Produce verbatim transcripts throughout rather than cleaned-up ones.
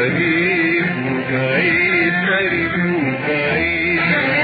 قريب وبعيد قريب وبعيد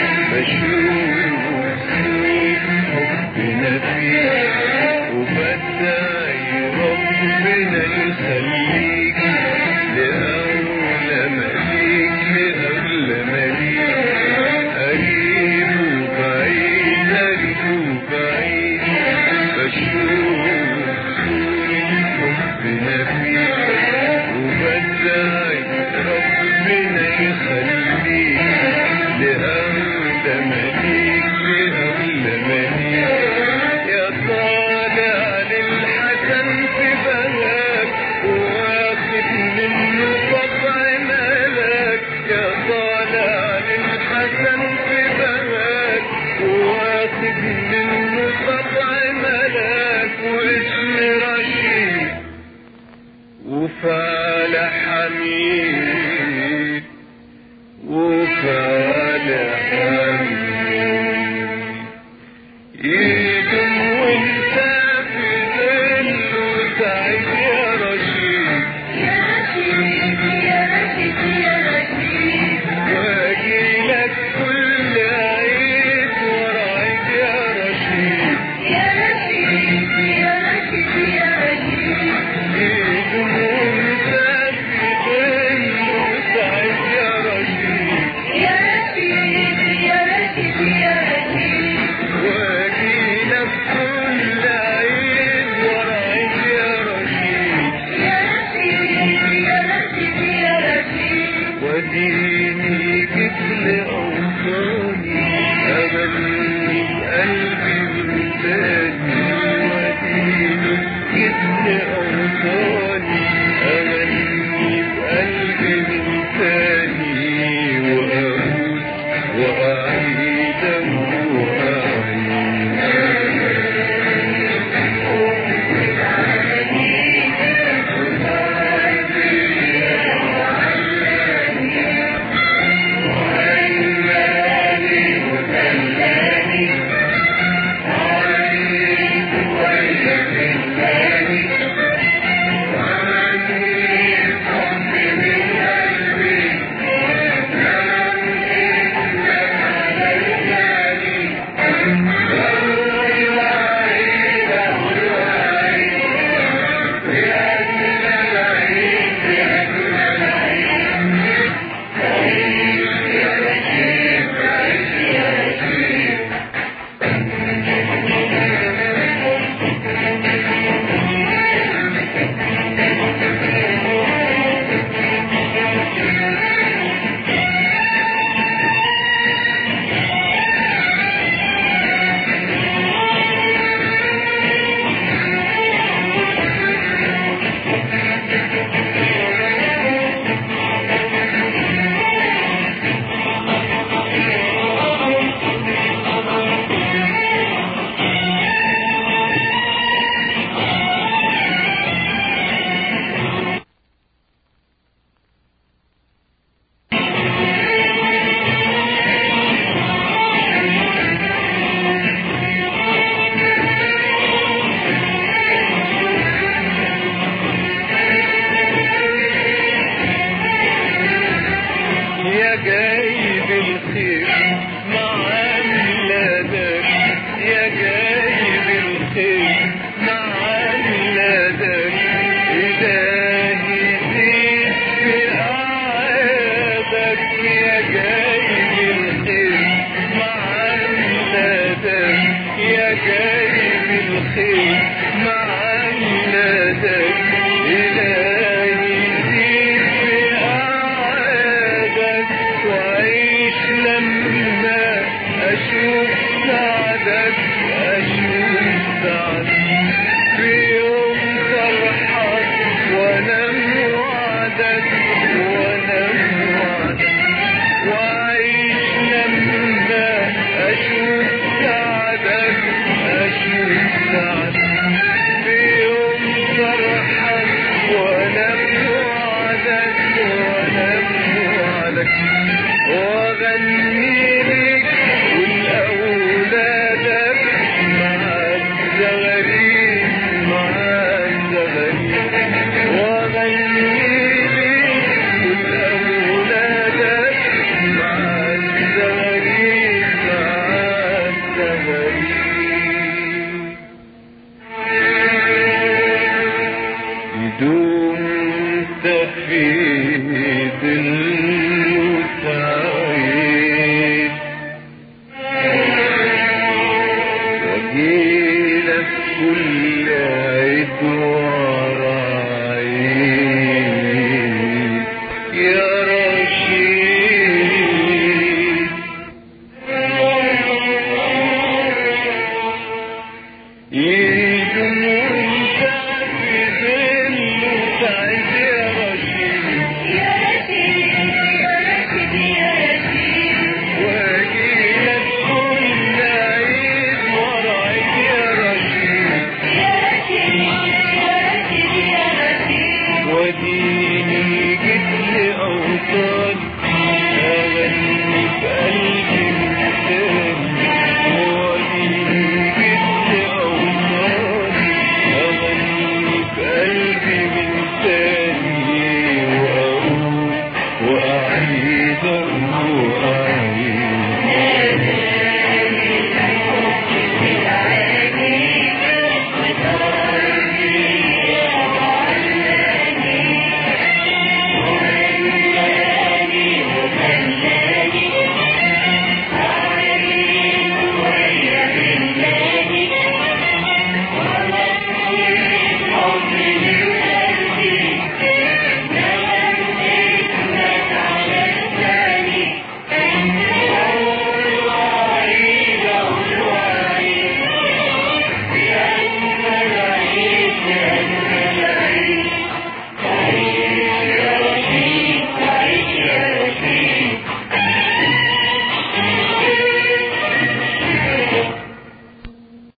بشوف سنين حبنا فيه وبدعي ربنا يخليك لأولى مليك لأولى مليك قريب وبعيد قريب وبعيد بشوف سنين حبنا فيه وبدعي ربنا يخليك لأولى مليك لأولى مليك يا طالع للحسن في بلاك واخد منه طبع ملاك يا طالع للحسن في بلاك واخد منه طبع ملاك واسم رشيد وفعل حميد وفعل حميد يدوم وانت في ظله سعيد يا رشيد يا رشيد يا رشيد يا رشيد واجيلك كل عيد ورا عيد يا رشيد يا رشيد يا رشيد يا رشيد يدوم وانت في ظله سعيد يا رشيد يا رشيد يا رشيد يا رشيد واجيلك كل عيد ورا عيد يا رشيد يا رشيد يا رشيد يا رشيد وديني جيت لأوطاني أملني قلبي من تاني وديني جيت لأوطاني أملني قلبي من تاني وأعود وأعيد يا جاي